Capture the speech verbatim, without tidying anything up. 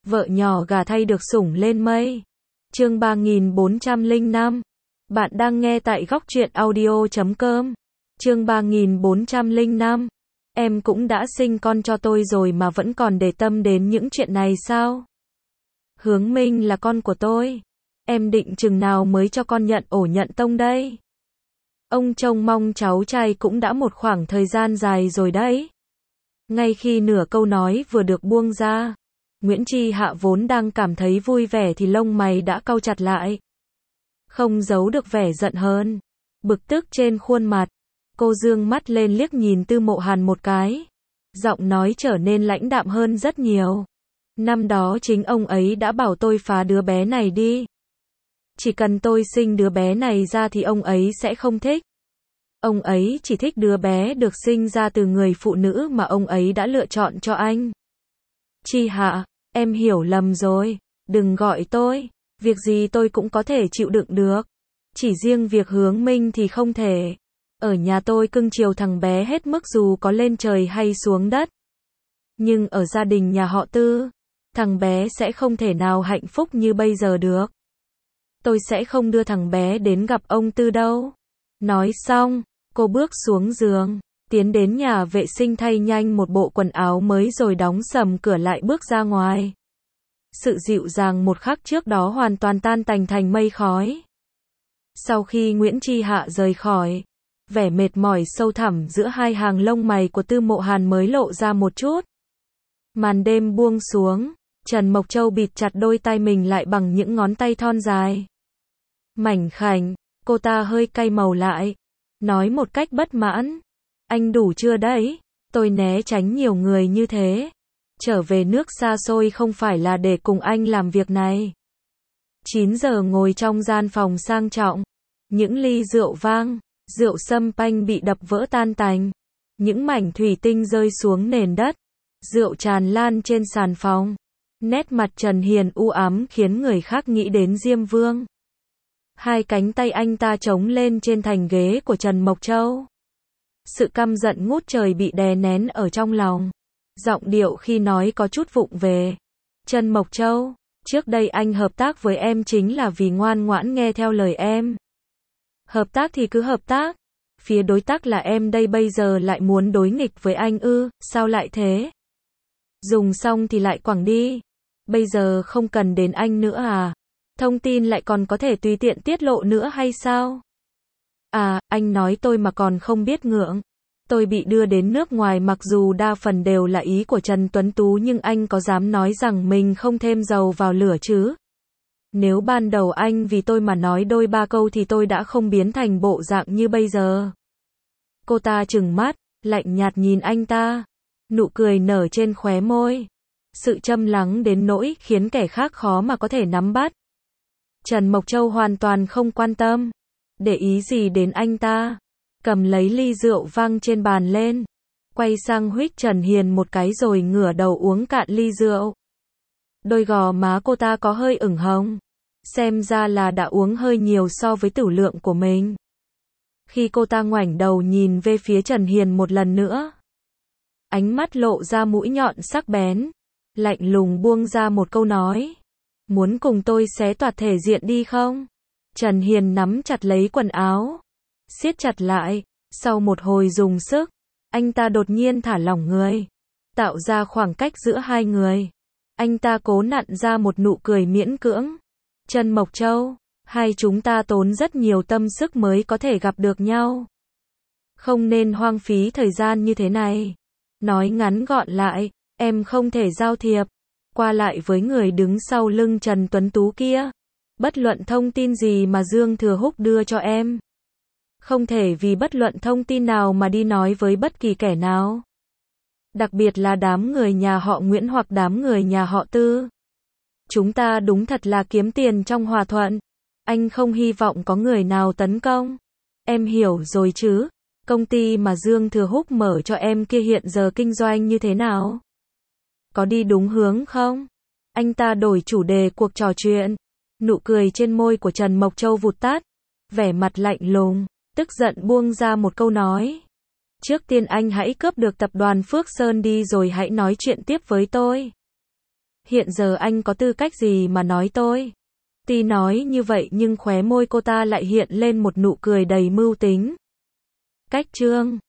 Vợ nhỏ gả thay được sủng lên mây. Chương ba nghìn bốn trăm lẻ năm. Bạn đang nghe tại góc truyện audio chấm com. Chương ba nghìn bốn trăm lẻ năm. Em cũng đã sinh con cho tôi rồi mà vẫn còn để tâm đến những chuyện này sao? Hướng Minh là con của tôi. Em định chừng nào mới cho con nhận ổ nhận tông đây? Ông trông mong cháu trai cũng đã một khoảng thời gian dài rồi đấy. Ngay khi nửa câu nói vừa được buông ra, Nguyễn Chi Hạ vốn đang cảm thấy vui vẻ thì lông mày đã cau chặt lại. Không giấu được vẻ giận hờn, bực tức trên khuôn mặt. Cô dương mắt lên liếc nhìn Tư Mộ Hàn một cái. Giọng nói trở nên lãnh đạm hơn rất nhiều. Năm đó chính ông ấy đã bảo tôi phá đứa bé này đi. Chỉ cần tôi sinh đứa bé này ra thì ông ấy sẽ không thích. Ông ấy chỉ thích đứa bé được sinh ra từ người phụ nữ mà ông ấy đã lựa chọn cho anh. Chi Hạ, em hiểu lầm rồi. Đừng gọi tôi. Việc gì tôi cũng có thể chịu đựng được. Chỉ riêng việc Hướng Minh thì không thể. Ở nhà tôi cưng chiều thằng bé hết mức dù có lên trời hay xuống đất. Nhưng ở gia đình nhà họ Tư, thằng bé sẽ không thể nào hạnh phúc như bây giờ được. Tôi sẽ không đưa thằng bé đến gặp ông Tư đâu. Nói xong, cô bước xuống giường, tiến đến nhà vệ sinh thay nhanh một bộ quần áo mới rồi đóng sầm cửa lại bước ra ngoài. Sự dịu dàng một khắc trước đó hoàn toàn tan tành thành mây khói. Sau khi Nguyễn Chi Hạ rời khỏi, vẻ mệt mỏi sâu thẳm giữa hai hàng lông mày của Tư Mộ Hàn mới lộ ra một chút. Màn đêm buông xuống, Trần Mộc Châu bịt chặt đôi tai mình lại bằng những ngón tay thon dài. Mảnh khảnh, cô ta hơi cay màu lại, nói một cách bất mãn. Anh đủ chưa đấy? Tôi né tránh nhiều người như thế. Trở về nước xa xôi không phải là để cùng anh làm việc này. chín giờ ngồi trong gian phòng sang trọng. Những ly rượu vang, rượu sâm panh bị đập vỡ tan tành. Những mảnh thủy tinh rơi xuống nền đất. Rượu tràn lan trên sàn phòng. Nét mặt Trần Hiền u ám khiến người khác nghĩ đến Diêm Vương. Hai cánh tay anh ta chống lên trên thành ghế của Trần Mộc Châu. Sự căm giận ngút trời bị đè nén ở trong lòng. Giọng điệu khi nói có chút vụng về. Trần Mộc Châu, trước đây anh hợp tác với em chính là vì ngoan ngoãn nghe theo lời em. Hợp tác thì cứ hợp tác. Phía đối tác là em đây bây giờ lại muốn đối nghịch với anh ư, sao lại thế? Dùng xong thì lại quẳng đi. Bây giờ không cần đến anh nữa à? Thông tin lại còn có thể tùy tiện tiết lộ nữa hay sao? À, anh nói tôi mà còn không biết ngượng. Tôi bị đưa đến nước ngoài mặc dù đa phần đều là ý của Trần Tuấn Tú nhưng anh có dám nói rằng mình không thêm dầu vào lửa chứ? Nếu ban đầu anh vì tôi mà nói đôi ba câu thì tôi đã không biến thành bộ dạng như bây giờ. Cô ta trừng mắt, lạnh nhạt nhìn anh ta. Nụ cười nở trên khóe môi. Sự châm lắng đến nỗi khiến kẻ khác khó mà có thể nắm bắt. Trần Mộc Châu hoàn toàn không quan tâm. Để ý gì đến anh ta. Cầm lấy ly rượu vang trên bàn lên. Quay sang huých Trần Hiền một cái rồi ngửa đầu uống cạn ly rượu. Đôi gò má cô ta có hơi ửng hồng. Xem ra là đã uống hơi nhiều so với tửu lượng của mình. Khi cô ta ngoảnh đầu nhìn về phía Trần Hiền một lần nữa. Ánh mắt lộ ra mũi nhọn sắc bén. Lạnh lùng buông ra một câu nói. Muốn cùng tôi xé toạc thể diện đi không? Trần Hiền nắm chặt lấy quần áo. Siết chặt lại. Sau một hồi dùng sức, anh ta đột nhiên thả lỏng người. Tạo ra khoảng cách giữa hai người. Anh ta cố nặn ra một nụ cười miễn cưỡng. Trần Mộc Châu, hai chúng ta tốn rất nhiều tâm sức mới có thể gặp được nhau. Không nên hoang phí thời gian như thế này. Nói ngắn gọn lại, em không thể giao thiệp qua lại với người đứng sau lưng Trần Tuấn Tú kia. Bất luận thông tin gì mà Dương Thừa Húc đưa cho em. Không thể vì bất luận thông tin nào mà đi nói với bất kỳ kẻ nào. Đặc biệt là đám người nhà họ Nguyễn hoặc đám người nhà họ Tư. Chúng ta đúng thật là kiếm tiền trong hòa thuận. Anh không hy vọng có người nào tấn công. Em hiểu rồi chứ. Công ty mà Dương Thừa Húc mở cho em kia hiện giờ kinh doanh như thế nào? Có đi đúng hướng không? Anh ta đổi chủ đề cuộc trò chuyện. Nụ cười trên môi của Trần Mộc Châu vụt tắt. Vẻ mặt lạnh lùng, tức giận buông ra một câu nói. Trước tiên anh hãy cướp được tập đoàn Phước Sơn đi rồi hãy nói chuyện tiếp với tôi. Hiện giờ anh có tư cách gì mà nói tôi? Ti nói như vậy nhưng khóe môi cô ta lại hiện lên một nụ cười đầy mưu tính. Cách Trương